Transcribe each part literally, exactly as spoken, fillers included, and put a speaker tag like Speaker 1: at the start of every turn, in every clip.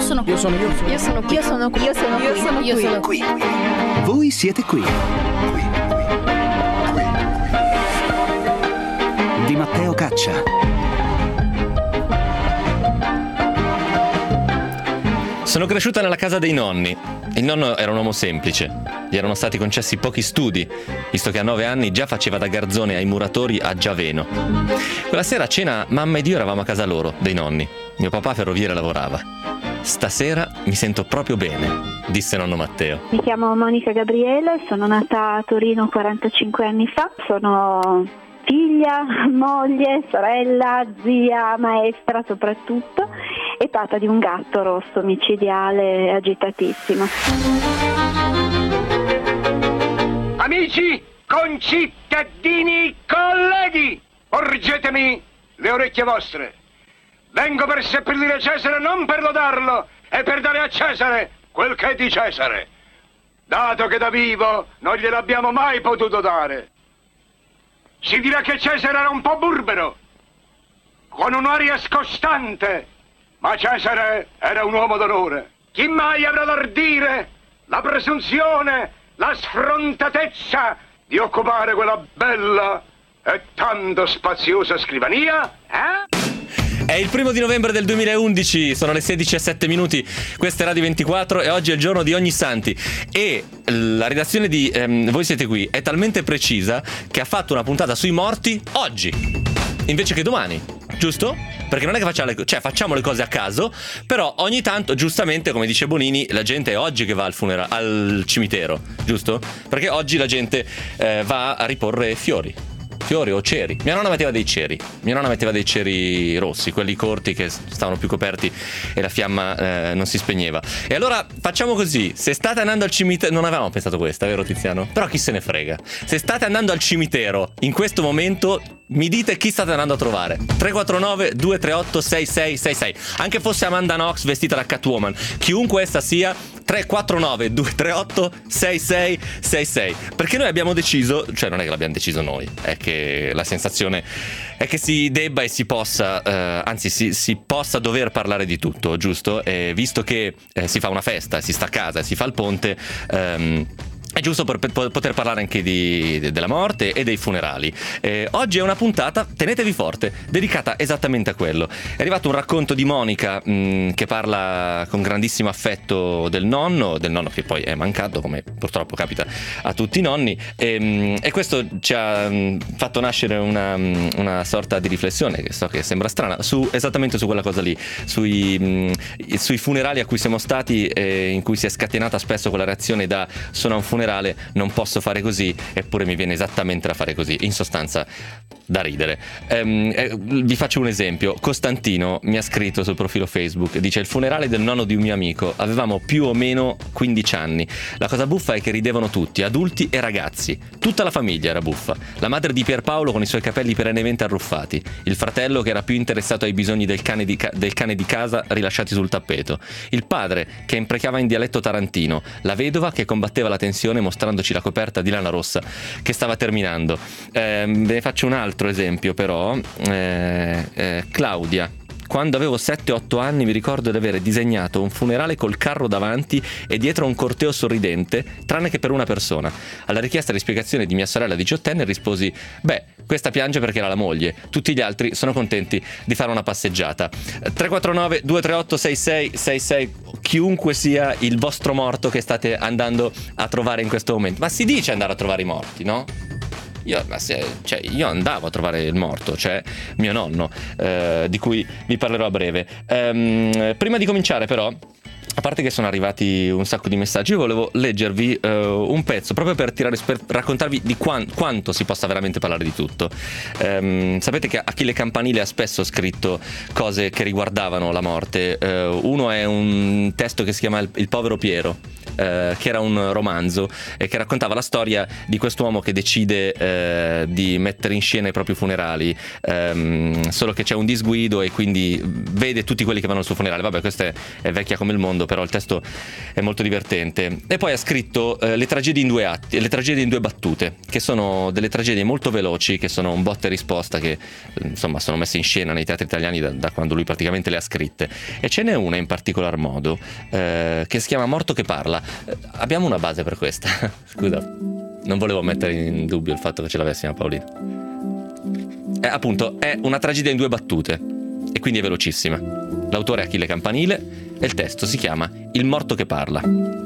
Speaker 1: sono qui.
Speaker 2: Io sono io.
Speaker 1: Io sono qui.
Speaker 3: Io sono qui. Io sono
Speaker 1: Io
Speaker 3: qui.
Speaker 1: sono
Speaker 3: Io
Speaker 1: qui.
Speaker 3: sono
Speaker 4: Qui. Voi siete qui. Qui. Qui. Di Matteo Caccia.
Speaker 5: Sono cresciuta nella casa dei nonni. Il nonno era un uomo semplice. Gli erano stati concessi pochi studi, visto che a nove anni già faceva da garzone ai muratori a Giaveno. Quella sera a cena mamma ed io eravamo a casa loro, dei nonni. Mio papà ferroviere lavorava. Stasera mi sento proprio bene, disse nonno Matteo.
Speaker 6: Mi chiamo Monica Gabriele, sono nata a Torino quarantacinque anni fa. Sono figlia, moglie, sorella, zia, maestra soprattutto e papà di un gatto rosso micidiale agitatissimo.
Speaker 7: Amici, concittadini, colleghi, porgetemi le orecchie vostre. Vengo per seppellire Cesare non per lodarlo, e per dare a Cesare quel che è di Cesare, dato che da vivo non gliel'abbiamo mai potuto dare. Si dirà che Cesare era un po' burbero, con un'aria scostante, ma Cesare era un uomo d'onore. Chi mai avrà l'ardire, la presunzione, la sfrontatezza di occupare quella bella e tanto spaziosa scrivania? Eh?
Speaker 5: È il primo di novembre del duemilaundici, sono le sedici e sette minuti, questa è Radio ventiquattro e oggi è il giorno di Ognissanti. E la redazione di ehm, Voi siete qui è talmente precisa che ha fatto una puntata sui morti oggi, invece che domani, giusto? Perché non è che facciamo le, cioè facciamo le cose a caso, però ogni tanto, giustamente, come dice Bonini, la gente è oggi che va al funerale, al cimitero, giusto? Perché oggi la gente eh, va a riporre fiori. Fiori o ceri. Mia nonna metteva dei ceri. Mia nonna metteva dei ceri rossi, quelli corti che stavano più coperti e la fiamma eh, non si spegneva. E allora facciamo così: se state andando al cimitero, non avevamo pensato questa, vero Tiziano? Però chi se ne frega. Se state andando al cimitero in questo momento, mi dite chi state andando a trovare. tre quattro nove due tre otto sei sei sei sei. Anche fosse Amanda Knox vestita da Catwoman, chiunque essa sia, tre quattro nove due tre otto sei sei sei sei. Perché noi abbiamo deciso, cioè non è che l'abbiamo deciso noi, è che la sensazione è che si debba e si possa, eh, anzi si, si possa dover parlare di tutto, giusto? E visto che eh, si fa una festa, si sta a casa, si fa il ponte, ehm, è giusto per poter parlare anche di, della morte e dei funerali. Eh, oggi è una puntata, tenetevi forte, dedicata esattamente a quello. È arrivato un racconto di Monica mh, che parla con grandissimo affetto del nonno, del nonno che poi è mancato, come purtroppo capita a tutti i nonni, e, mh, e questo ci ha mh, fatto nascere una, mh, una sorta di riflessione, che so che sembra strana, su, esattamente su quella cosa lì, sui, mh, sui funerali a cui siamo stati, eh, in cui si è scatenata spesso quella reazione da sono a un funerale, non posso fare così, eppure mi viene esattamente da fare così, in sostanza da ridere. Ehm, eh, vi faccio un esempio. Costantino mi ha scritto sul profilo Facebook, dice: il funerale del nonno di un mio amico, avevamo più o meno quindici anni, la cosa buffa è che ridevano tutti, adulti e ragazzi, tutta la famiglia era buffa, la madre di Pierpaolo con i suoi capelli perennemente arruffati, il fratello che era più interessato ai bisogni del cane di, ca- del cane di casa rilasciati sul tappeto, il padre che imprecchiava in dialetto tarantino, la vedova che combatteva la tensione mostrandoci la coperta di lana rossa che stava terminando. Eh, ve ne faccio un altro esempio però. eh, eh, Claudia: quando avevo sette otto anni mi ricordo di avere disegnato un funerale col carro davanti e dietro un corteo sorridente, tranne che per una persona. Alla richiesta di spiegazione di mia sorella diciottenne risposi: beh, questa piange perché era la moglie, tutti gli altri sono contenti di fare una passeggiata. tre quattro nove due tre otto sei sei sei sei, chiunque sia il vostro morto che state andando a trovare in questo momento. Ma si dice andare a trovare i morti, no? Io, ma se, cioè, io andavo a trovare il morto, cioè mio nonno, eh, di cui vi parlerò a breve. Ehm, prima di cominciare però, a parte che sono arrivati un sacco di messaggi, io volevo leggervi uh, un pezzo proprio per, tirare, per raccontarvi di quan- quanto si possa veramente parlare di tutto. Um, sapete che Achille Campanile ha spesso scritto cose che riguardavano la morte. Uh, uno è un testo che si chiama Il, il povero Piero, eh, che era un romanzo e che raccontava la storia di quest'uomo che decide eh, di mettere in scena i propri funerali, ehm, solo che c'è un disguido e quindi vede tutti quelli che vanno al suo funerale. Vabbè, questa è, è vecchia come il mondo, però il testo è molto divertente. E poi ha scritto eh, le tragedie in due atti, le tragedie in due battute, che sono delle tragedie molto veloci, che sono un botta e risposta, che insomma sono messe in scena nei teatri italiani da, da quando lui praticamente le ha scritte. E ce n'è una in particolar modo eh, che si chiama Morto che parla. Eh, abbiamo una base per questa. Scusa, non volevo mettere in dubbio il fatto che ce l'avessimo, Paolina. Eh, appunto, è una tragedia in due battute e quindi è velocissima. L'autore è Achille Campanile e il testo si chiama Il morto che parla.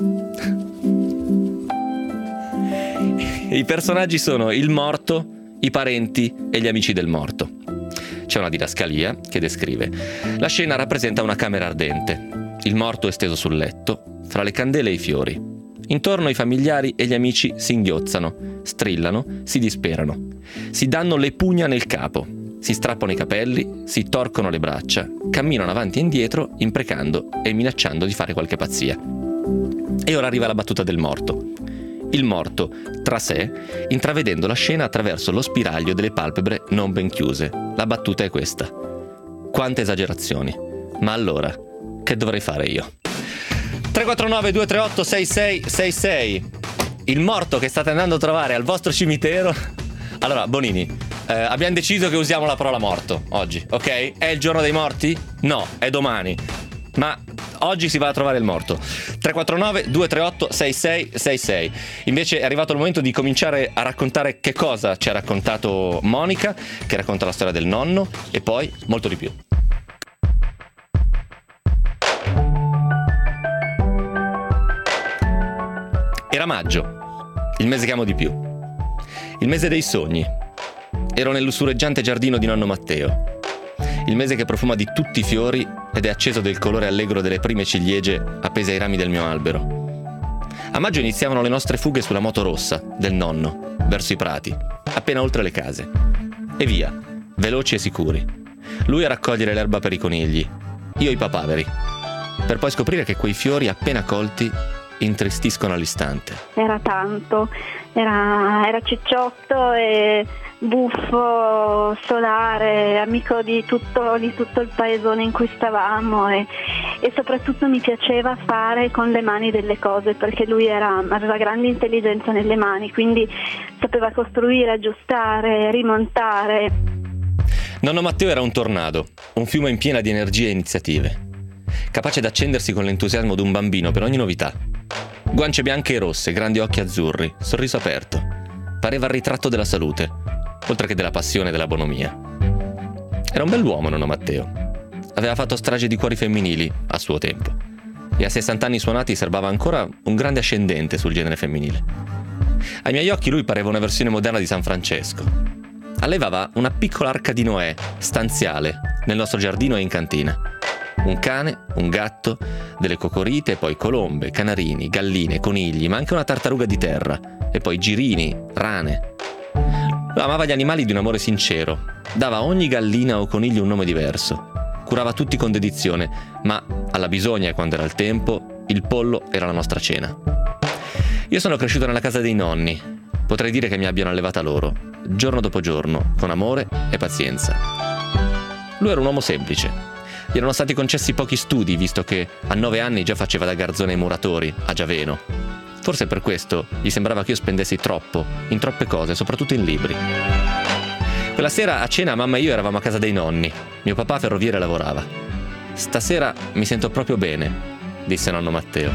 Speaker 5: I personaggi sono il morto, i parenti e gli amici del morto. C'è una didascalia che descrive: la scena rappresenta una camera ardente, il morto è steso sul letto, fra le candele e i fiori. Intorno i familiari e gli amici singhiozzano, strillano, si disperano. Si danno le pugna nel capo, si strappano i capelli, si torcono le braccia, camminano avanti e indietro, imprecando e minacciando di fare qualche pazzia. E ora arriva la battuta del morto. Il morto, tra sé, intravedendo la scena attraverso lo spiraglio delle palpebre non ben chiuse. La battuta è questa: quante esagerazioni. Ma allora, che dovrei fare io? tre quattro nove due tre otto sei sei sei sei. Il morto che state andando a trovare al vostro cimitero. Allora, Bonini, eh, abbiamo deciso che usiamo la parola morto oggi, ok? È il giorno dei morti? No, è domani. Ma oggi si va a trovare il morto. tre quattro nove due tre otto sei sei sei sei. Invece è arrivato il momento di cominciare a raccontare che cosa ci ha raccontato Monica, che racconta la storia del nonno, e poi molto di più. Era maggio, il mese che amo di più, il mese dei sogni. Ero nel lussureggiante giardino di nonno Matteo, il mese che profuma di tutti i fiori ed è acceso del colore allegro delle prime ciliegie appese ai rami del mio albero. A maggio iniziavano le nostre fughe sulla moto rossa del nonno, verso i prati, appena oltre le case. E via, veloci e sicuri. Lui a raccogliere l'erba per i conigli, io i papaveri, per poi scoprire che quei fiori appena colti intristiscono all'istante.
Speaker 6: Era tanto, era, era cicciotto e buffo, solare, amico di tutto, di tutto il paesone in cui stavamo, e, e soprattutto mi piaceva fare con le mani delle cose, perché lui era, aveva grande intelligenza nelle mani, quindi sapeva costruire, aggiustare, rimontare.
Speaker 5: Nonno Matteo era un tornado, un fiume in piena di energie e iniziative, capace d'accendersi con l'entusiasmo di un bambino per ogni novità. Guance bianche e rosse, grandi occhi azzurri, sorriso aperto. Pareva il ritratto della salute, oltre che della passione e della bonomia. Era un bell'uomo nonno Matteo. Aveva fatto strage di cuori femminili a suo tempo e a sessanta anni suonati serbava ancora un grande ascendente sul genere femminile. Ai miei occhi lui pareva una versione moderna di San Francesco. Allevava una piccola arca di Noè, stanziale, nel nostro giardino e in cantina. Un cane, un gatto, delle cocorite, poi colombe, canarini, galline, conigli, ma anche una tartaruga di terra, e poi girini, rane. Amava gli animali di un amore sincero, dava a ogni gallina o coniglio un nome diverso, curava tutti con dedizione, ma alla bisogna, quando era il tempo, il pollo era la nostra cena. Io sono cresciuto nella casa dei nonni, potrei dire che mi abbiano allevata loro, giorno dopo giorno, con amore e pazienza. Lui era un uomo semplice. Gli erano stati concessi pochi studi, visto che a nove anni già faceva da garzone ai muratori, a Giaveno. Forse per questo gli sembrava che io spendessi troppo, in troppe cose, soprattutto in libri. Quella sera a cena mamma e io eravamo a casa dei nonni. Mio papà ferroviere lavorava. «Stasera mi sento proprio bene», disse nonno Matteo.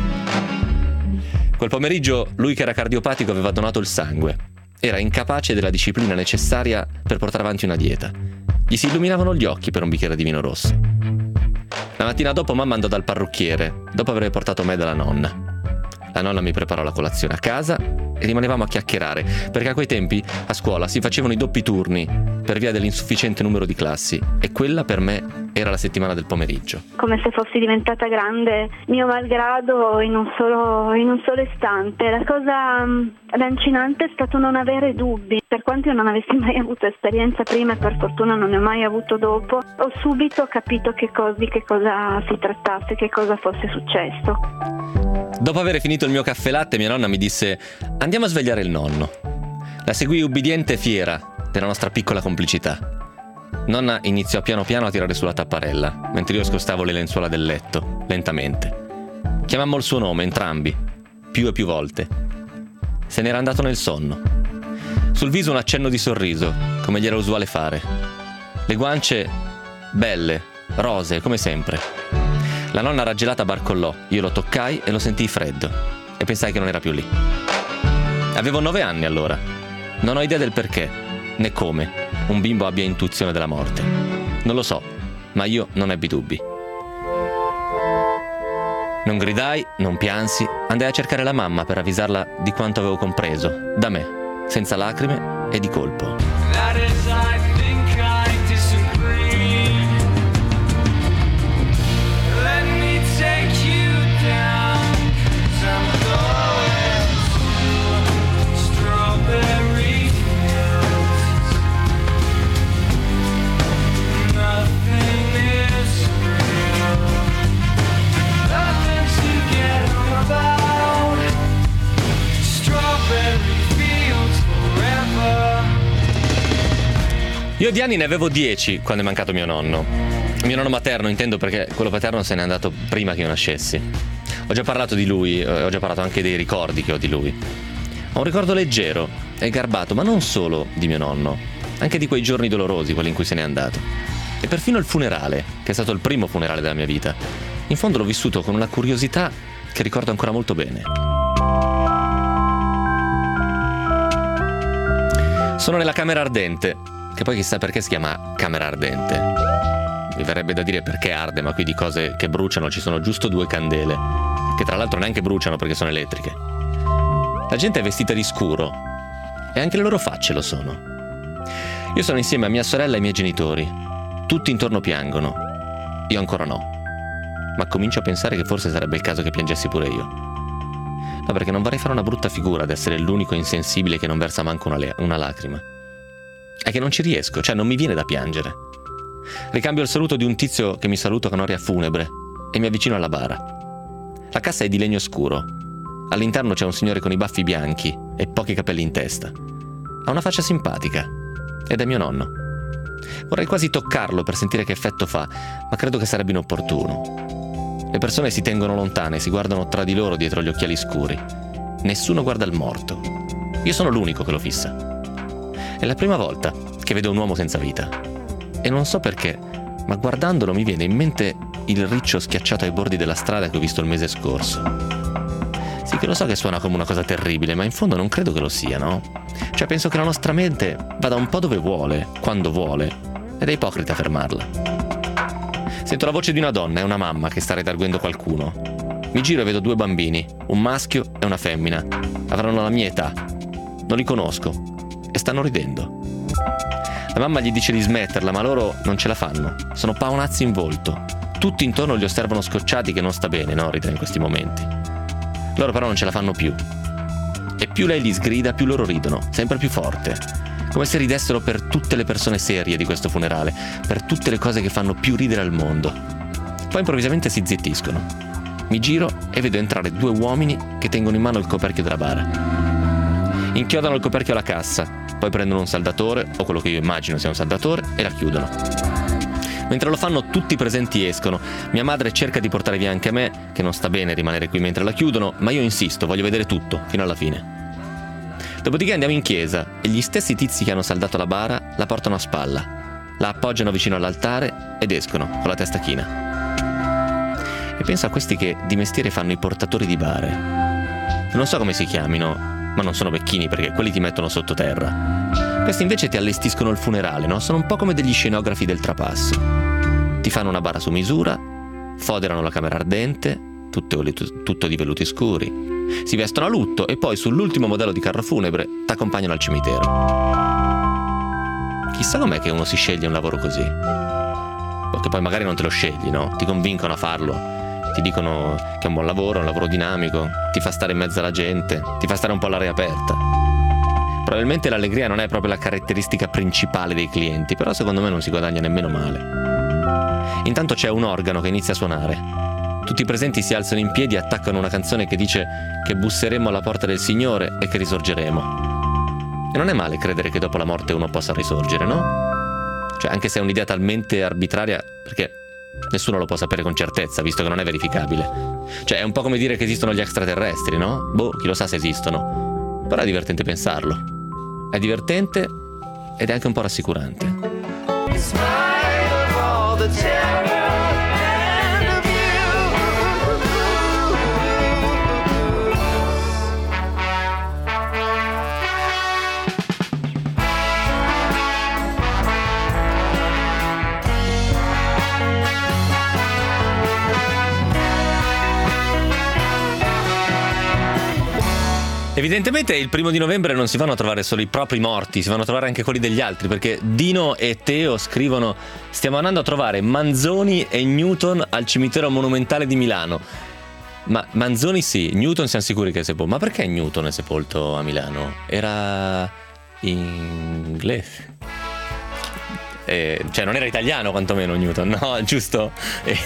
Speaker 5: Quel pomeriggio lui, che era cardiopatico, aveva donato il sangue. Era incapace della disciplina necessaria per portare avanti una dieta. Gli si illuminavano gli occhi per un bicchiere di vino rosso. La mattina dopo mamma andò dal parrucchiere, dopo aver portato me dalla nonna. La nonna mi preparò la colazione a casa e rimanevamo a chiacchierare, perché a quei tempi a scuola si facevano i doppi turni per via dell'insufficiente numero di classi, e quella per me era la settimana del pomeriggio.
Speaker 6: Come se fossi diventata grande, mio malgrado, in un solo, in un solo istante. La cosa um, lancinante è stato non avere dubbi. Per quanto io non avessi mai avuto esperienza prima e per fortuna non ne ho mai avuto dopo, ho subito capito che cosa, di che cosa si trattasse, che cosa fosse successo.
Speaker 5: Dopo aver finito il mio caffè latte, mia nonna mi disse: andiamo a svegliare il nonno. La seguì ubbidiente e fiera della nostra piccola complicità. Nonna iniziò piano piano a tirare sulla tapparella, mentre io scostavo le lenzuola del letto, lentamente. Chiamammo il suo nome, entrambi, più e più volte. Se n'era andato nel sonno. Sul viso un accenno di sorriso, come gli era usuale fare. Le guance belle, rosee, come sempre. La nonna raggelata barcollò, io lo toccai e lo sentii freddo, e pensai che non era più lì. Avevo nove anni allora. Non ho idea del perché, né come un bimbo abbia intuizione della morte. Non lo so, ma io non ebbi dubbi. Non gridai, non piansi, andai a cercare la mamma per avvisarla di quanto avevo compreso, da me, senza lacrime e di colpo. Io di anni ne avevo dieci quando è mancato mio nonno. Mio nonno materno intendo, perché quello paterno se n'è andato prima che io nascessi. Ho già parlato di lui, ho già parlato anche dei ricordi che ho di lui. Ho un ricordo leggero e garbato, ma non solo di mio nonno, anche di quei giorni dolorosi, quelli in cui se n'è andato. E perfino il funerale, che è stato il primo funerale della mia vita. In fondo l'ho vissuto con una curiosità che ricordo ancora molto bene. Sono nella camera ardente, che poi chissà perché si chiama camera ardente. Mi verrebbe da dire perché arde, ma qui di cose che bruciano ci sono giusto due candele, che tra l'altro neanche bruciano perché sono elettriche. La gente è vestita di scuro e anche le loro facce lo sono. Io sono insieme a mia sorella e ai miei genitori. Tutti intorno piangono. Io ancora no. Ma comincio a pensare che forse sarebbe il caso che piangessi pure io. No, perché non vorrei fare una brutta figura ad essere l'unico insensibile che non versa manco una, le- una lacrima. È che non ci riesco, cioè non mi viene da piangere. Ricambio il saluto di un tizio che mi saluta con aria funebre e mi avvicino alla bara. La cassa è di legno scuro. All'interno c'è un signore con i baffi bianchi e pochi capelli in testa. Ha una faccia simpatica ed è mio nonno. Vorrei quasi toccarlo per sentire che effetto fa, ma credo che sarebbe inopportuno. Le persone si tengono lontane, si guardano tra di loro dietro gli occhiali scuri. Nessuno guarda il morto. Io sono l'unico che lo fissa. È la prima volta che vedo un uomo senza vita. E non so perché, ma guardandolo mi viene in mente il riccio schiacciato ai bordi della strada che ho visto il mese scorso. Sì, che lo so che suona come una cosa terribile, ma in fondo non credo che lo sia, no? Cioè penso che la nostra mente vada un po' dove vuole, quando vuole, ed è ipocrita fermarla. Sento la voce di una donna, è una mamma che sta redarguendo qualcuno. Mi giro e vedo due bambini, un maschio e una femmina. Avranno la mia età. Non li conosco. E stanno ridendo. La mamma gli dice di smetterla, ma loro non ce la fanno. Sono paonazzi in volto. Tutti intorno li osservano scocciati, che non sta bene, no, ridere in questi momenti. Loro però non ce la fanno più. E più lei li sgrida, più loro ridono, sempre più forte. Come se ridessero per tutte le persone serie di questo funerale, per tutte le cose che fanno più ridere al mondo. Poi improvvisamente si zittiscono. Mi giro e vedo entrare due uomini che tengono in mano il coperchio della bara. Inchiodano il coperchio alla cassa, poi prendono un saldatore, o quello che io immagino sia un saldatore, e la chiudono. Mentre lo fanno tutti i presenti escono. Mia madre cerca di portare via anche me, che non sta bene rimanere qui mentre la chiudono, ma io insisto, voglio vedere tutto, fino alla fine. Dopodiché andiamo in chiesa e gli stessi tizi che hanno saldato la bara la portano a spalla, la appoggiano vicino all'altare ed escono con la testa china. E penso a questi che di mestiere fanno i portatori di bare. Non so come si chiamino, ma non sono becchini perché quelli ti mettono sottoterra. Questi invece ti allestiscono il funerale, no? Sono un po' come degli scenografi del trapasso. Ti fanno una bara su misura, foderano la camera ardente, tutto, tutto di velluti scuri, si vestono a lutto e poi sull'ultimo modello di carro funebre t'accompagnano al cimitero. Chissà com'è che uno si sceglie un lavoro così. che poi magari non te lo scegli, no? Ti convincono a farlo, ti dicono che è un buon lavoro, un lavoro dinamico, ti fa stare in mezzo alla gente, ti fa stare un po' all'aria aperta. Probabilmente l'allegria non è proprio la caratteristica principale dei clienti, però secondo me non si guadagna nemmeno male. Intanto c'è un organo che inizia a suonare. Tutti i presenti si alzano in piedi e attaccano una canzone che dice che busseremo alla porta del Signore e che risorgeremo. E non è male credere che dopo la morte uno possa risorgere, no? Cioè, anche se è un'idea talmente arbitraria, perché nessuno lo può sapere con certezza, visto che non è verificabile. Cioè, è un po' come dire che esistono gli extraterrestri, no? Boh, chi lo sa se esistono. Però è divertente pensarlo. È divertente ed è anche un po' rassicurante. Evidentemente il primo di novembre non si vanno a trovare solo i propri morti, si vanno a trovare anche quelli degli altri, perché Dino e Teo scrivono: stiamo andando a trovare Manzoni e Newton al cimitero monumentale di Milano. Ma Manzoni sì, Newton siamo sicuri che è sepolto. Ma perché Newton è sepolto a Milano? Era inglese. Eh, cioè non era italiano quantomeno Newton, no, giusto? E,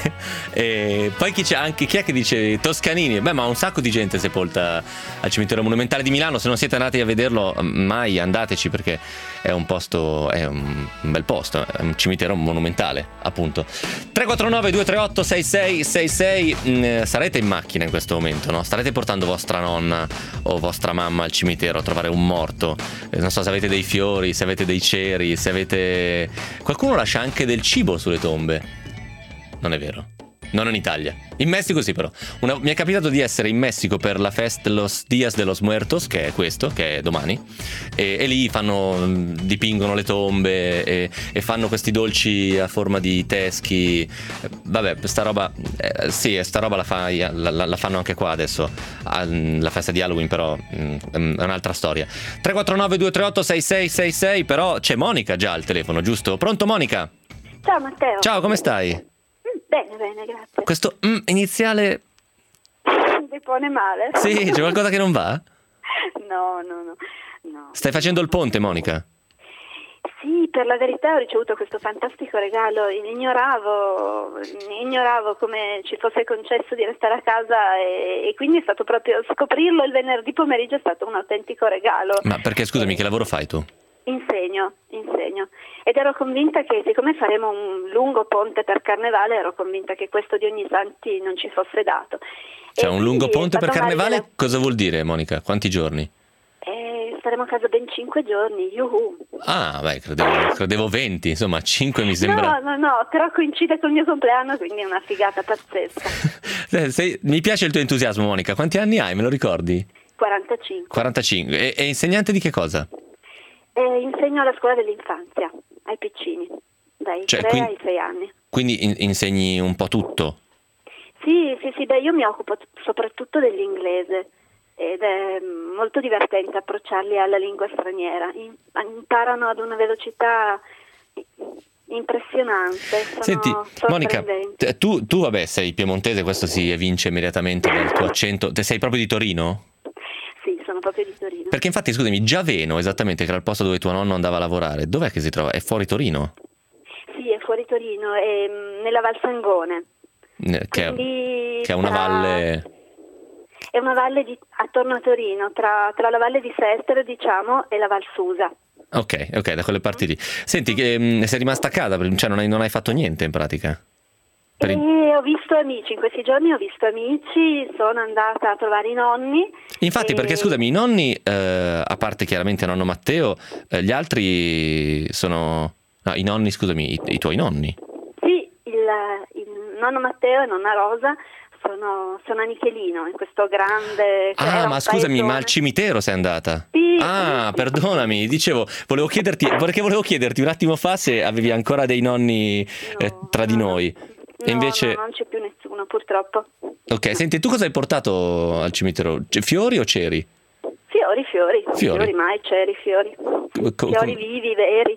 Speaker 5: e poi chi c'è anche, chi è che dice Toscanini? Beh, ma un sacco di gente sepolta al cimitero monumentale di Milano. Se non siete andati a vederlo mai, andateci, perché è un posto, è un, un bel posto, è un cimitero monumentale, appunto. Tre quattro nove due tre otto sei sei sei sei. mh, sarete in macchina in questo momento, no? Starete portando vostra nonna o vostra mamma al cimitero a trovare un morto. eh, non so se avete dei fiori, se avete dei ceri, se avete... Qualcuno lascia anche del cibo sulle tombe. Non è vero. Non in Italia. In Messico sì, però. Una, mi è capitato di essere in Messico per la festa Los Días de los Muertos, che è questo, che è domani. E, e lì fanno, dipingono le tombe e, e fanno questi dolci a forma di teschi. Vabbè, sta roba, eh, sì, sta roba la, fa, la, la, la fanno anche qua adesso. La festa di Halloween, però, è un'altra storia. tre quattro nove due tre otto sei sei sei sei. Però c'è Monica già al telefono, giusto? Pronto, Monica?
Speaker 6: Ciao Matteo.
Speaker 5: Ciao, come stai?
Speaker 6: Bene, bene, grazie.
Speaker 5: Questo mm, iniziale
Speaker 6: Mi pone male?
Speaker 5: Sì, c'è qualcosa che non va?
Speaker 6: No, no, no, no.
Speaker 5: Stai facendo il ponte, Monica?
Speaker 6: Sì, per la verità ho ricevuto questo fantastico regalo. Ignoravo, ignoravo come ci fosse concesso di restare a casa e, e quindi è stato proprio scoprirlo il venerdì pomeriggio, è stato un autentico regalo.
Speaker 5: Ma perché, scusami, che lavoro fai tu?
Speaker 6: Insegno, insegno. Ed ero convinta che siccome faremo un lungo ponte per Carnevale, ero convinta che questo di Ognissanti non ci fosse dato.
Speaker 5: Cioè,
Speaker 6: e
Speaker 5: un lungo ponte per Carnevale?
Speaker 6: Maria...
Speaker 5: Cosa vuol dire, Monica? Quanti giorni?
Speaker 6: Eh, staremo a casa ben cinque giorni, yuhu.
Speaker 5: Ah, beh, credevo, credevo venti, insomma, cinque mi sembra...
Speaker 6: No, no, no, però coincide col mio compleanno, quindi è una figata pazzesca.
Speaker 5: Sei, mi piace il tuo entusiasmo, Monica. Quanti anni hai, me lo ricordi?
Speaker 6: quarantacinque.
Speaker 5: quarantacinque. E, e insegnante di che cosa?
Speaker 6: Eh, insegno alla scuola dell'infanzia, ai piccini, dai
Speaker 5: Cioè,
Speaker 6: tre
Speaker 5: quindi,
Speaker 6: ai sei anni.
Speaker 5: Quindi in, insegni un po' tutto?
Speaker 6: Sì, sì, sì, beh, io mi occupo soprattutto dell'inglese ed è molto divertente approcciarli alla lingua straniera. Imparano ad una velocità impressionante. Sono
Speaker 5: Senti, Monica, tu, tu vabbè sei piemontese, questo si evince immediatamente dal tuo accento. Te sei proprio di Torino?
Speaker 6: Sì, sono proprio di Torino.
Speaker 5: Perché infatti, scusami, Giaveno, esattamente, che era il posto dove tuo nonno andava a lavorare, dov'è che si trova? È fuori Torino?
Speaker 6: Sì, è fuori Torino, è nella Val Sangone.
Speaker 5: Che è, che è una
Speaker 6: tra...
Speaker 5: valle...
Speaker 6: È una valle di, attorno a Torino, tra, tra la valle di Sestero, diciamo, e la Val Susa.
Speaker 5: Ok, ok, da quelle parti lì. Senti, che mh, sei rimasta a casa, cioè non hai, non hai fatto niente in pratica? Per...
Speaker 6: E ho visto amici, in questi giorni ho visto amici, sono andata a trovare i nonni.
Speaker 5: Infatti,
Speaker 6: e...
Speaker 5: perché scusami, i nonni, eh, a parte chiaramente nonno Matteo, eh, gli altri sono... No, i nonni, scusami, i, i tuoi nonni.
Speaker 6: Sì, il, il nonno Matteo e nonna Rosa sono, sono a Nichelino, in questo grande...
Speaker 5: Ah, ma scusami, paesone. Ma al cimitero sei andata?
Speaker 6: Sì.
Speaker 5: Ah,
Speaker 6: sì,
Speaker 5: perdonami, dicevo, volevo chiederti, perché volevo chiederti un attimo fa se avevi ancora dei nonni
Speaker 6: no,
Speaker 5: eh, tra di noi.
Speaker 6: No,
Speaker 5: e invece...
Speaker 6: no, non c'è più nessuno, purtroppo.
Speaker 5: Ok, senti, tu cosa hai portato al cimitero? Fiori o ceri?
Speaker 6: Fiori, fiori.
Speaker 5: Fiori,
Speaker 6: fiori mai, ceri, fiori.
Speaker 5: Co-
Speaker 6: fiori
Speaker 5: com-
Speaker 6: vivi, veri.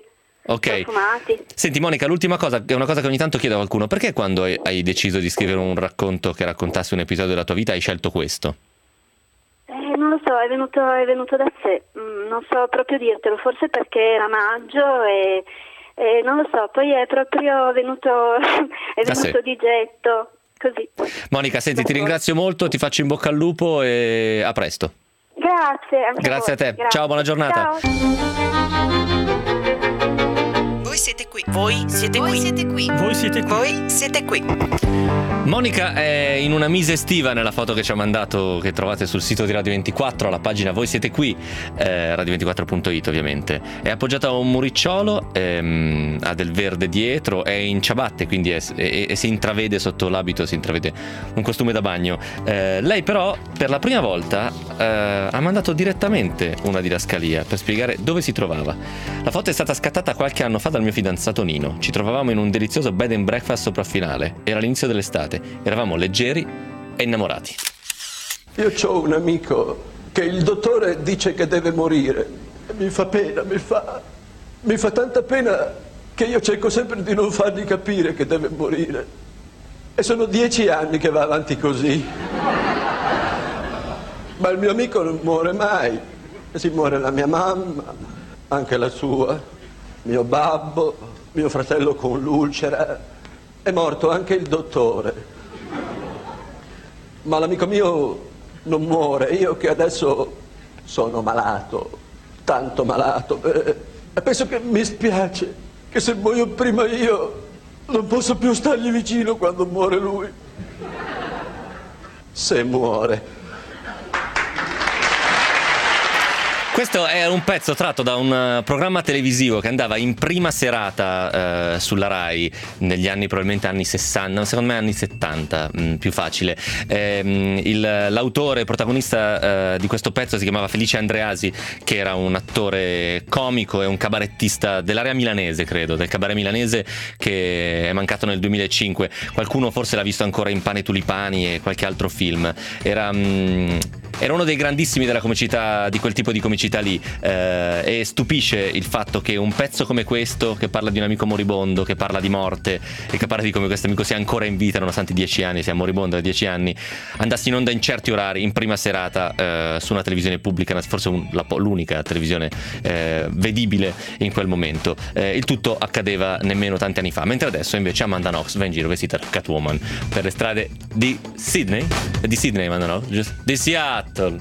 Speaker 5: Ok.
Speaker 6: profumati.
Speaker 5: Senti Monica, l'ultima cosa, è una cosa che ogni tanto chiedo a qualcuno: perché quando hai, hai deciso di scrivere un racconto che raccontasse un episodio della tua vita hai scelto questo?
Speaker 6: Eh, non lo so, è venuto, è venuto da sé, mm, non so proprio dirtelo, forse perché era maggio e, e non lo so, poi è proprio venuto, è
Speaker 5: Da
Speaker 6: venuto
Speaker 5: sé.
Speaker 6: di getto, così.
Speaker 5: Monica, senti, ti ringrazio molto, ti faccio in bocca al lupo e a presto.
Speaker 6: Grazie, anche
Speaker 5: Grazie a
Speaker 6: voi.
Speaker 5: te.
Speaker 6: Grazie.
Speaker 5: Ciao, buona giornata.
Speaker 6: Ciao.
Speaker 1: Voi siete qui. Voi siete
Speaker 2: Voi
Speaker 1: qui.
Speaker 2: siete qui.
Speaker 1: Voi siete qui. Voi siete qui.
Speaker 5: Monica è in una mise estiva nella foto che ci ha mandato, che trovate sul sito di Radio ventiquattro, alla pagina Voi siete qui, eh, radio ventiquattro punto it ovviamente. È appoggiata a un muricciolo, ehm, ha del verde dietro, è in ciabatte, quindi è, e, e si intravede sotto l'abito, si intravede un costume da bagno. Eh, lei però per la prima volta eh, ha mandato direttamente una didascalia per spiegare dove si trovava. La foto è stata scattata qualche anno fa dal mio fidanzato Nino. Ci trovavamo in un delizioso bed and breakfast sopraffinale. Era l'inizio dell'estate. Eravamo leggeri e innamorati.
Speaker 3: Io ho un amico che il dottore dice che deve morire. Mi fa pena, mi fa, mi fa tanta pena che io cerco sempre di non fargli capire che deve morire. E sono dieci anni che va avanti così. Ma il mio amico non muore mai. Si muore la mia mamma, anche la sua, mio babbo, mio fratello con l'ulcera. È morto anche il dottore. Ma l'amico mio non muore, io che adesso sono malato, tanto malato, eh, e penso che mi spiace che se muoio prima io non posso più stargli vicino quando muore lui. Se muore.
Speaker 5: Questo è un pezzo tratto da un uh, programma televisivo che andava in prima serata uh, sulla Rai negli anni, probabilmente anni sessanta, secondo me anni settanta, mh, più facile. Ehm, il, l'autore protagonista uh, di questo pezzo si chiamava Felice Andreasi, che era un attore comico e un cabarettista dell'area milanese, credo, del cabaret milanese, che è mancato nel duemilacinque. Qualcuno forse l'ha visto ancora in Pane e Tulipani e qualche altro film. Era... Mh, Era uno dei grandissimi della comicità, di quel tipo di comicità lì, eh, e stupisce il fatto che un pezzo come questo, che parla di un amico moribondo, che parla di morte e che parla di come questo amico sia ancora in vita nonostante dieci anni, sia moribondo da dieci anni, andasse in onda in certi orari, in prima serata, eh, su una televisione pubblica, forse un, la, l'unica televisione eh, vedibile in quel momento. Eh, il tutto accadeva nemmeno tanti anni fa, mentre adesso invece Amanda Knox va in giro vestita da Catwoman per le strade di Sydney? Di Sydney, Amanda Knox? Giusto? Di Seattle.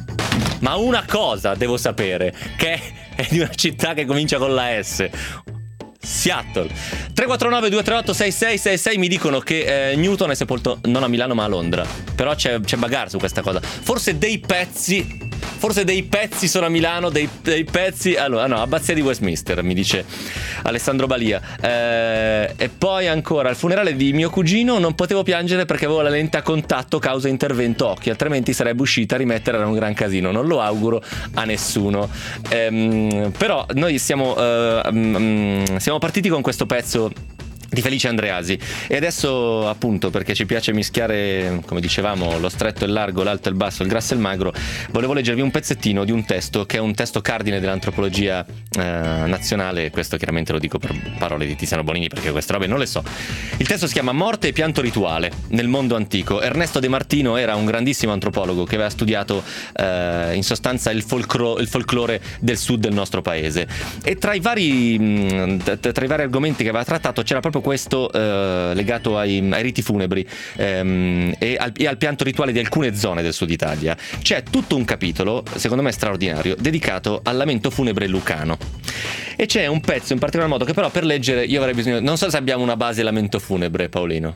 Speaker 5: Ma una cosa devo sapere, che è di una città che comincia con la S. Seattle. tre quattro nove due tre otto sei sei sei sei mi dicono che eh, Newton è sepolto non a Milano ma a Londra. Però c'è, c'è bagarre su questa cosa. Forse dei pezzi Forse dei pezzi sono a Milano, dei, dei pezzi... Allora, no, Abbazia di Westminster, mi dice Alessandro Balia. Eh, e poi ancora, al funerale di mio cugino non potevo piangere perché avevo la lente a contatto causa intervento occhi, altrimenti sarebbe uscita a rimettere, era un gran casino. Non lo auguro a nessuno. Ehm, però noi siamo, eh, um, siamo partiti con questo pezzo di Felice Andreasi e adesso, appunto, perché ci piace mischiare, come dicevamo, lo stretto e il largo, l'alto e il basso, il grasso e il magro, volevo leggervi un pezzettino di un testo che è un testo cardine dell'antropologia eh, nazionale. Questo chiaramente lo dico per parole di Tiziano Bonini perché queste robe non le so. Il testo si chiama Morte e pianto rituale nel mondo antico. Ernesto De Martino era un grandissimo antropologo che aveva studiato eh, in sostanza il, folcro, il folklore del sud del nostro paese, e tra i vari mh, tra i vari argomenti che aveva trattato c'era proprio questo eh, legato ai, ai riti funebri ehm, e, al, e al pianto rituale di alcune zone del sud Italia. C'è tutto un capitolo, secondo me straordinario, dedicato al lamento funebre lucano, e c'è un pezzo in particolar modo che però per leggere io avrei bisogno, non so se abbiamo una base lamento funebre, Paolino.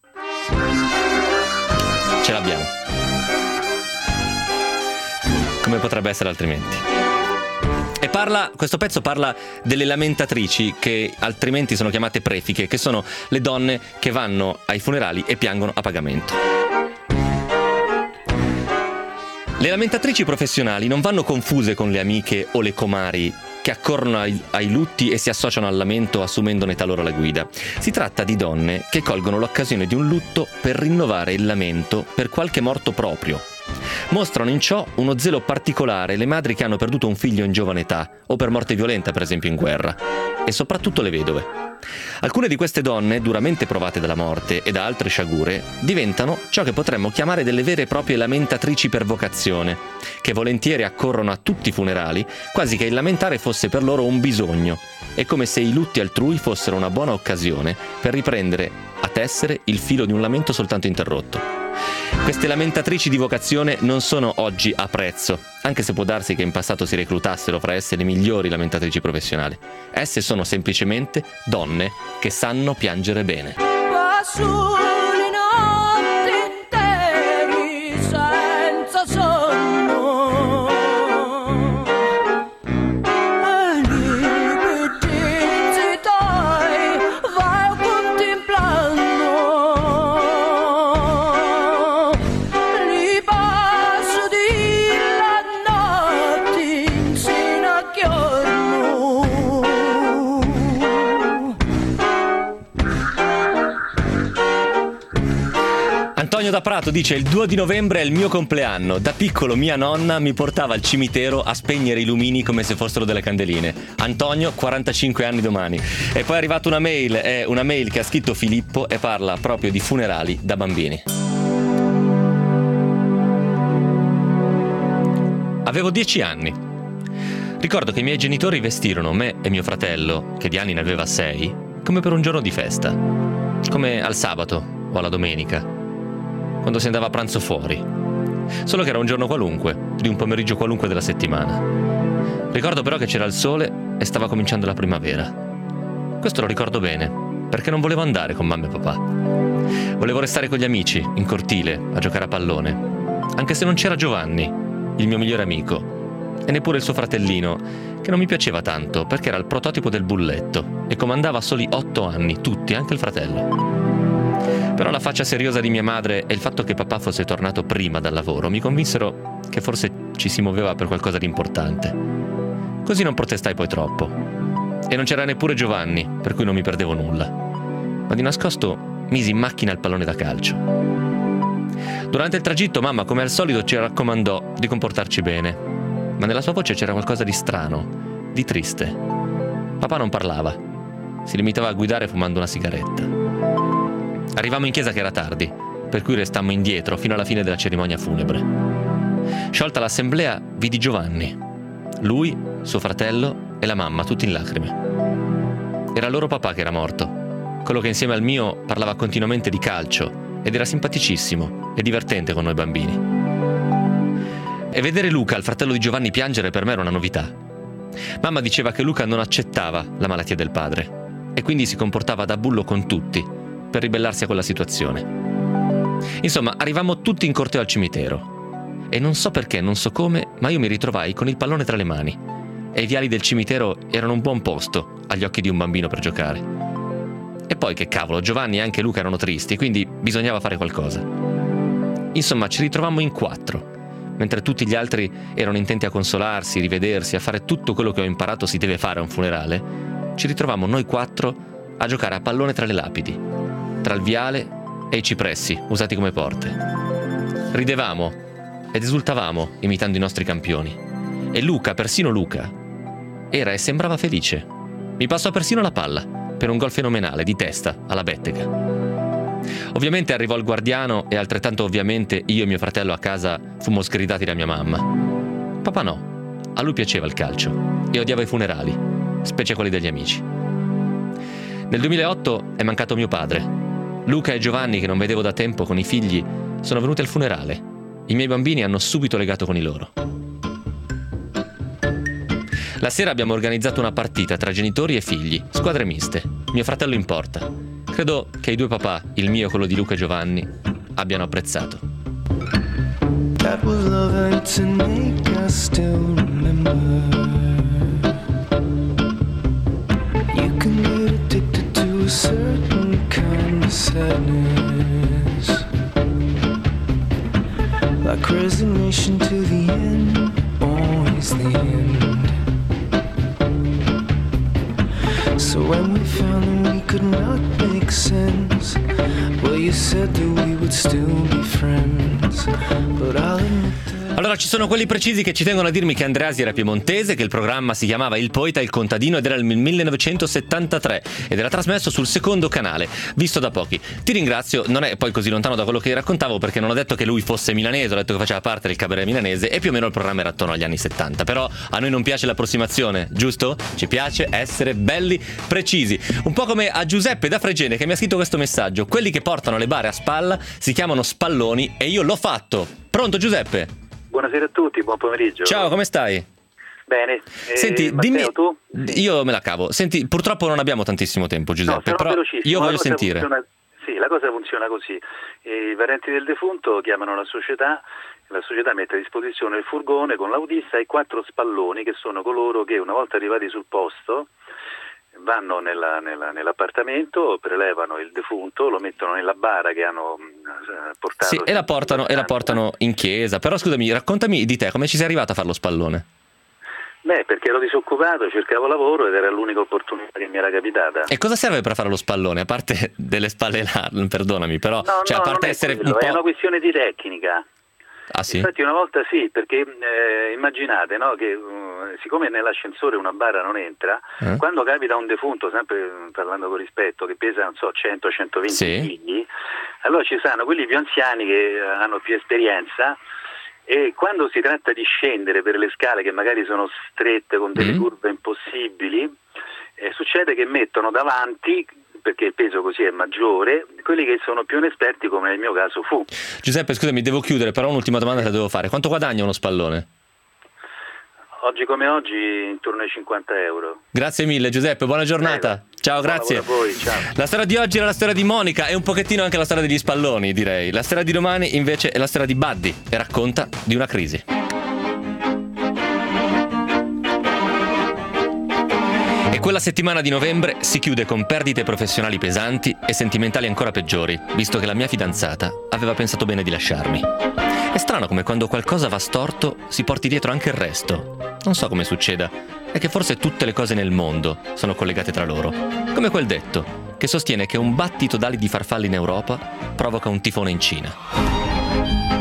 Speaker 5: Ce l'abbiamo. Come potrebbe essere altrimenti? E parla, questo pezzo parla delle lamentatrici, che altrimenti sono chiamate prefiche, che sono le donne che vanno ai funerali e piangono a pagamento. Le lamentatrici professionali non vanno confuse con le amiche o le comari che accorrono ai, ai lutti e si associano al lamento assumendone talora la guida. Si tratta di donne che colgono l'occasione di un lutto per rinnovare il lamento per qualche morto proprio, Mostrano in ciò uno zelo particolare le madri che hanno perduto un figlio in giovane età, o per morte violenta, per esempio in guerra, e soprattutto le vedove. Alcune di queste donne, duramente provate dalla morte e da altre sciagure, diventano ciò che potremmo chiamare delle vere e proprie lamentatrici per vocazione, che volentieri accorrono a tutti i funerali, quasi che il lamentare fosse per loro un bisogno, e come se i lutti altrui fossero una buona occasione per riprendere a tessere il filo di un lamento soltanto interrotto. Queste lamentatrici di vocazione non sono oggi a prezzo, anche se può darsi che in passato si reclutassero fra esse le migliori lamentatrici professionali. Esse sono semplicemente donne che sanno piangere bene. Antonio da Prato dice: il due di novembre è il mio compleanno. Da piccolo mia nonna mi portava al cimitero a spegnere i lumini come se fossero delle candeline. Antonio, quarantacinque anni domani. E poi è arrivata una mail, è una mail che ha scritto Filippo e parla proprio di funerali da bambini. Avevo dieci anni. Ricordo che i miei genitori vestirono me e mio fratello, che di anni ne aveva sei, come per un giorno di festa, come al sabato o alla domenica, quando si andava a pranzo fuori. Solo che era un giorno qualunque, di un pomeriggio qualunque della settimana. Ricordo però che c'era il sole e stava cominciando la primavera. Questo lo ricordo bene, perché non volevo andare con mamma e papà. Volevo restare con gli amici, in cortile, a giocare a pallone. Anche se non c'era Giovanni, il mio migliore amico, e neppure il suo fratellino, che non mi piaceva tanto, perché era il prototipo del bulletto e comandava a soli otto anni, tutti, anche il fratello. Però la faccia seriosa di mia madre e il fatto che papà fosse tornato prima dal lavoro mi convinsero che forse ci si muoveva per qualcosa di importante. Così non protestai poi troppo. E non c'era neppure Giovanni, per cui non mi perdevo nulla. Ma di nascosto misi in macchina il pallone da calcio. Durante il tragitto mamma, come al solito, ci raccomandò di comportarci bene. Ma nella sua voce c'era qualcosa di strano, di triste. Papà non parlava. Si limitava a guidare fumando una sigaretta. Arrivammo in chiesa che era tardi, per cui restammo indietro fino alla fine della cerimonia funebre. Sciolta l'assemblea, vidi Giovanni. Lui, suo fratello e la mamma, tutti in lacrime. Era loro papà che era morto, quello che insieme al mio parlava continuamente di calcio ed era simpaticissimo e divertente con noi bambini. E vedere Luca, il fratello di Giovanni, piangere per me era una novità. Mamma diceva che Luca non accettava la malattia del padre e quindi si comportava da bullo con tutti per ribellarsi a quella situazione. Insomma, arrivammo tutti in corteo al cimitero e non so perché, non so come, ma io mi ritrovai con il pallone tra le mani e i viali del cimitero erano un buon posto agli occhi di un bambino per giocare. E poi che cavolo, Giovanni e anche Luca erano tristi, quindi bisognava fare qualcosa. Insomma, ci ritrovammo in quattro, mentre tutti gli altri erano intenti a consolarsi, rivedersi, a fare tutto quello che ho imparato si deve fare a un funerale. Ci ritrovammo noi quattro a giocare a pallone tra le lapidi, tra il viale e i cipressi usati come porte. Ridevamo ed esultavamo imitando i nostri campioni. E Luca, persino Luca, era e sembrava felice. Mi passò persino la palla per un gol fenomenale di testa alla Bettega. Ovviamente arrivò il guardiano e altrettanto ovviamente io e mio fratello a casa fummo sgridati da mia mamma. Papà no, a lui piaceva il calcio e odiava i funerali, specie quelli degli amici. Nel duemilaotto è mancato mio padre. Luca e Giovanni, che non vedevo da tempo con i figli, sono venuti al funerale. I miei bambini hanno subito legato con i loro. La sera abbiamo organizzato una partita tra genitori e figli, squadre miste. Mio fratello in porta. Credo che i due papà, il mio e quello di Luca e Giovanni, abbiano apprezzato. That was love to make us still remember. You can get addicted to a certain kind of sadness, like resignation to the end, always the end.
Speaker 2: So when we found that we could not make sense, well, you said that we would still be friends, but I'll admit that.
Speaker 5: Allora, ci sono quelli precisi che ci tengono a dirmi che Andreasi era piemontese, che il programma si chiamava Il Poeta e il Contadino ed era il millenovecentosettantatré ed era trasmesso sul secondo canale, visto da pochi. Ti ringrazio, non è poi così lontano da quello che raccontavo, perché non ho detto che lui fosse milanese, ho detto che faceva parte del cabaret milanese e più o meno il programma era attorno agli anni settanta. Però a noi non piace l'approssimazione, giusto? Ci piace essere belli precisi. Un po' come a Giuseppe da Fregene che mi ha scritto questo messaggio: quelli che portano le bare a spalla si chiamano spalloni e io l'ho fatto. Pronto Giuseppe?
Speaker 8: Buonasera a tutti, buon pomeriggio.
Speaker 5: Ciao, come stai?
Speaker 8: Bene.
Speaker 5: Senti,
Speaker 8: eh, Matteo,
Speaker 5: dimmi.
Speaker 8: Tu?
Speaker 5: Io me la cavo. Senti, purtroppo non abbiamo tantissimo tempo, Giuseppe,
Speaker 8: no,
Speaker 5: però
Speaker 8: velocissimo.
Speaker 5: io voglio
Speaker 8: La cosa
Speaker 5: sentire.
Speaker 8: Funziona, sì, la cosa funziona così. I parenti del defunto chiamano la società, la società mette a disposizione il furgone con l'autista e quattro spalloni, che sono coloro che una volta arrivati sul posto vanno nella, nella, nell'appartamento, prelevano il defunto, lo mettono nella bara che hanno eh, portato.
Speaker 5: Sì, e la portano, e la portano in chiesa. Però scusami, raccontami di te, come ci sei arrivato a fare lo spallone?
Speaker 8: Beh, perché ero disoccupato, cercavo lavoro ed era l'unica opportunità che mi era capitata.
Speaker 5: E cosa serve per fare lo spallone? A parte delle spalle larghe, perdonami, però
Speaker 8: no,
Speaker 5: cioè,
Speaker 8: no,
Speaker 5: a parte
Speaker 8: non
Speaker 5: essere
Speaker 8: è quello,
Speaker 5: un po'.
Speaker 8: è una questione di tecnica.
Speaker 5: Ah sì?
Speaker 8: Infatti una volta sì, perché eh, immaginate, no, che uh, siccome nell'ascensore una barra non entra, eh? quando capita un defunto, sempre parlando con rispetto, che pesa non so cento centoventi
Speaker 5: sì.
Speaker 8: chili, allora ci saranno quelli più anziani che uh, hanno più esperienza e quando si tratta di scendere per le scale che magari sono strette con delle mm. curve impossibili, eh, succede che mettono davanti, perché il peso così è maggiore, quelli che sono più inesperti, come nel mio caso fu.
Speaker 5: Giuseppe, scusami, devo chiudere, però un'ultima domanda te la devo fare. Quanto guadagna uno spallone?
Speaker 8: Oggi come oggi intorno ai cinquanta euro.
Speaker 5: Grazie mille Giuseppe, buona giornata. Eh, ciao, grazie.
Speaker 8: A voi, ciao.
Speaker 5: La storia di oggi era la storia di Monica e un pochettino anche la storia degli spalloni, direi. La storia di domani invece è la storia di Buddy e racconta di una crisi. E quella settimana di novembre si chiude con perdite professionali pesanti e sentimentali ancora peggiori, visto che la mia fidanzata aveva pensato bene di lasciarmi. È strano come quando qualcosa va storto si porti dietro anche il resto. Non so come succeda, è che forse tutte le cose nel mondo sono collegate tra loro. Come quel detto che sostiene che un battito d'ali di farfalle in Europa provoca un tifone in Cina.